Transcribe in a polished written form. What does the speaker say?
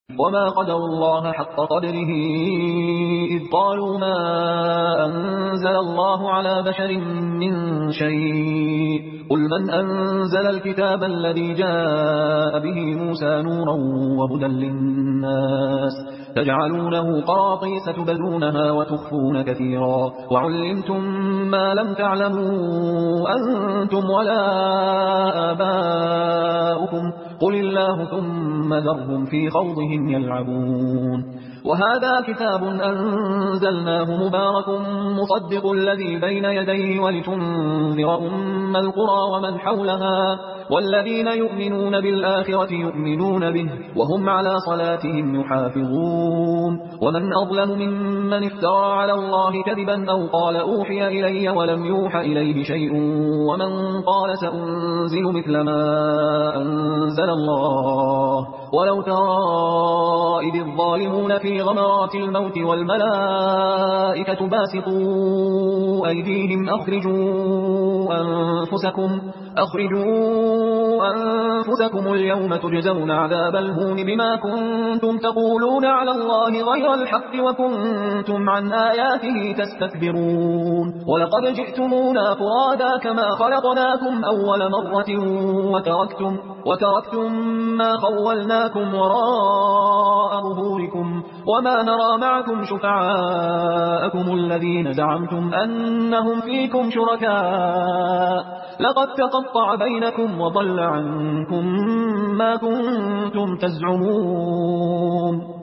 وما قدروا الله حق قدره إذ قالوا ما أنزل الله على بشر من شيء قل من أنزل الكتاب الذي جاء به موسى نورا وهدى للناس تجعلونه قراطيس تبدونها وتخفون كثيرا وعلمتم ما لم تعلموا أنتم ولا آباؤكم قل الله ثم ذرهم في خوضهم يلعبون وهذا كتاب أنزلناه مبارك مصدق الذي بين يديه ولتنذر أم القرى ومن حولها والذين يؤمنون بالآخرة يؤمنون به وهم على صلاتهم يحافظون ومن أظلم ممن افترى على الله كذبا أو قال أوحي إلي ولم يوحى إليه شيء ومن قال سأنزل مثل ما أنزل الله ولو ترى إذ الظالمون في غمرات الموت والملائكة باسطوا أيديهم أخرجوا أنفسكم اليوم تجزون عذاب الهون بما كنتم تقولون على الله غير الحق وكنتم عن آياته تستكبرون ولقد جئتمونا فرادا كما خلقناكم أول مرة وتركتم ما خولناكم وراء ظهوركم وما نرى معكم شفعاءكم الذين زعمتم أنهم فيكم شركاء لقد تقطع بينكم وضل عنكم ما كنتم تزعمون